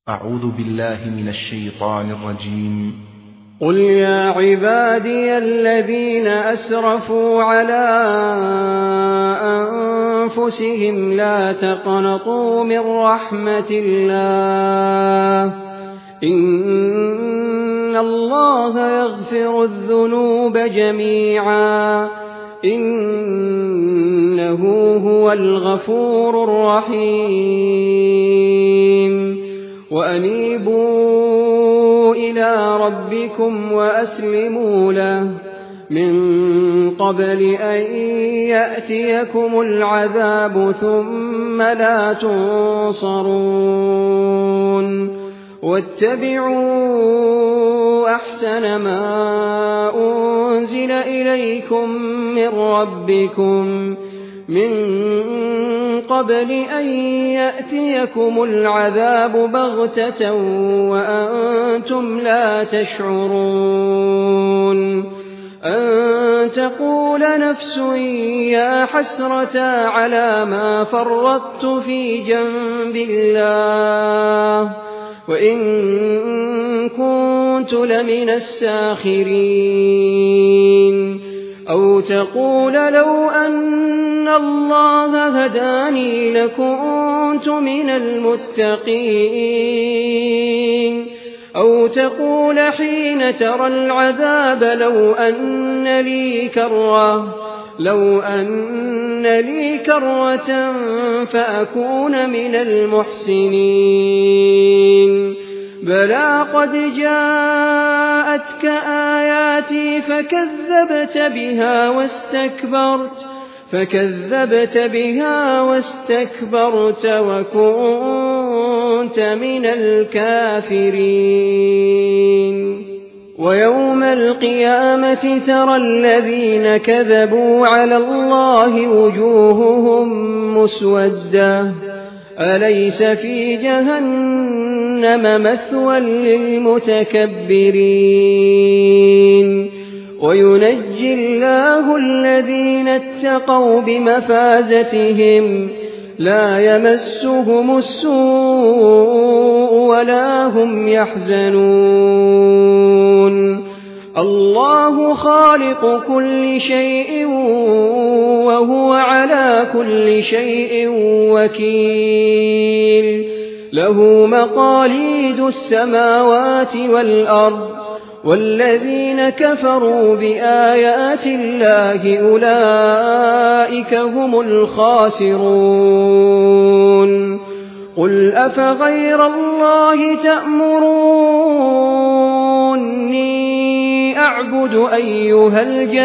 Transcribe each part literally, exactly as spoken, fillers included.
أعوذ بالله من الشيطان الرجيم. قل يا عبادي الذين أسرفوا على أنفسهم لا تقنطوا من رحمة الله إن الله يغفر الذنوب جميعا إنه هو الغفور الرحيم. وأنيبوا إلى ربكم وأسلموا له من قبل أن يأتيكم العذاب ثم لا تنصرون. واتبعوا أحسن ما أنزل إليكم من ربكم من قبل أن يأتيكم العذاب بغتة وأنتم لا تشعرون. أن تقول نفس يا حسرة على ما فرطت في جنب الله وإن كنت لمن الساخرين. أو تقول لو أن الله هداني لكنت من المتقين. أو تقول حين ترى العذاب لو أن لي كرة لو أن لي كرة فأكون من المحسنين. بلى قد جاءتك آياتي فكذبت بها واستكبرت فكذبت بها واستكبرت وكنت من الكافرين. ويوم القيامة ترى الذين كذبوا على الله وجوههم مسودة أليس في جهنم مثوى للمتكبرين. وينجي الله الذين اتقوا بمفازتهم لا يمسهم السوء ولا هم يحزنون. الله خالق كل شيء وهو على كل شيء وكيل. له مقاليد السماوات والأرض والذين كفروا بآيات الله أولئك هم الخاسرون. قل أفغير الله تأمروني أعبد أيها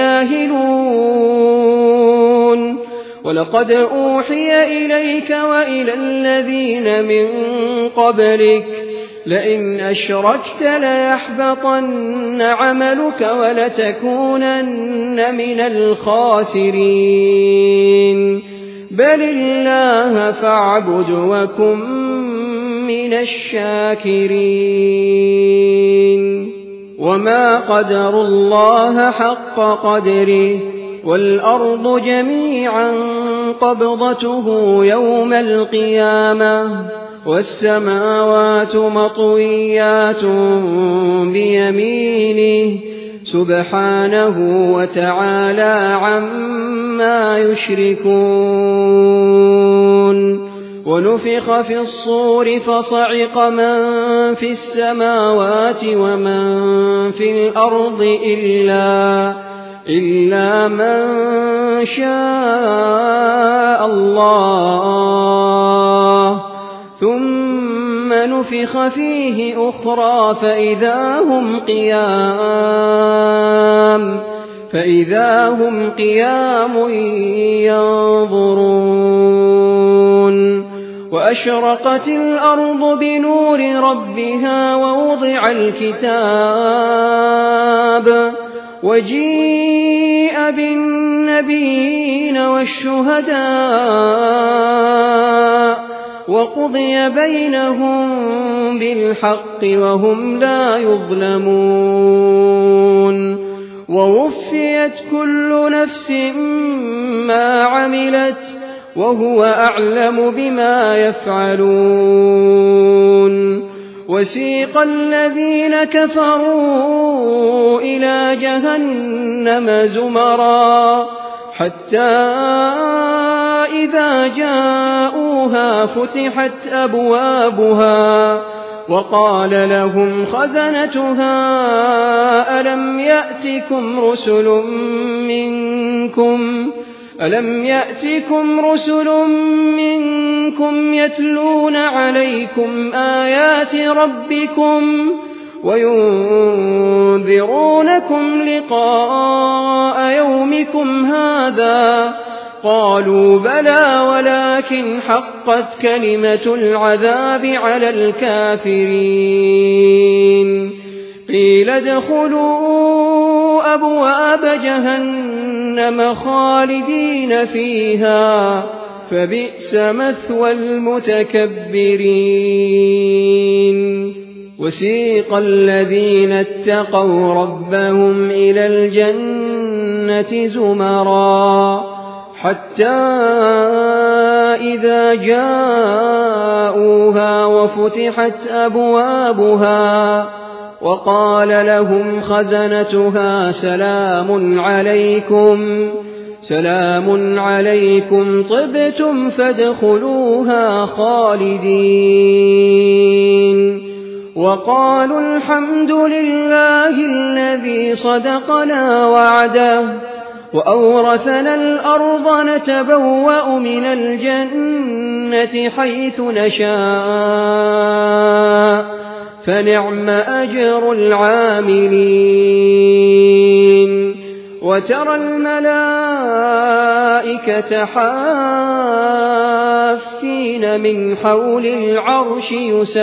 الجاهلون. ولقد أوحي إليك وإلى الذين من قبلك لئن أشركت ليحبطن عملك ولتكونن من الخاسرين. بل الله فاعبد وكن من الشاكرين. وما قدروا الله حق قدره والأرض جميعا قبضته يوم القيامة والسماوات مطويات بيمينه سبحانه وتعالى عما يشركون. ونفخ في الصور فصعق من في السماوات ومن في الأرض إلا إلا من شاء الله ثم نفخ فيه أخرى فإذا هم قيام فإذا هم قيام ينظرون. وأشرقت الأرض بنور ربها ووضع الكتاب وجيء بالنبيين والشهداء وقضي بينهم بالحق وهم لا يظلمون. ووفيت كل نفس ما عملت وهو أعلم بما يفعلون. وسيق الذين كفروا إلى جهنم زمرا حتى إذا جاءوها فتحت أبوابها وقال لهم خزنتها ألم يأتكم رسل منكم ألم يأتكم رسل منكم يتلون عليكم آيات ربكم وينذرونكم لقاء يومكم هذا قالوا بلى ولكن حقت كلمة العذاب على الكافرين قيل ادخلوا أبواب جهنم خالدين فيها فبئس مثوى المتكبرين وسيق الذين اتقوا ربهم إلى الجنة زمرا حتى إذا جاءوها وفتحت أبوابها وقال لهم خزنتها سلام عليكم سلام عليكم طبتم فادخلوها خالدين وقالوا الحمد لله الذي صدقنا وعده وأورثنا الأرض نتبوأ من الجنة حيث نشاء فنعم أجر العاملين وترى الملائكة حافين من حول العرش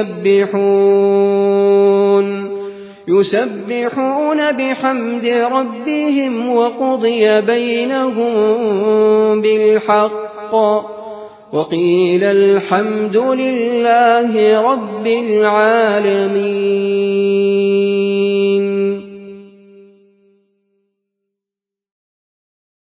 يسبحون يسبحون بحمد ربهم وقضي بينهم بالحق وقيل الحمد لله رب العالمين.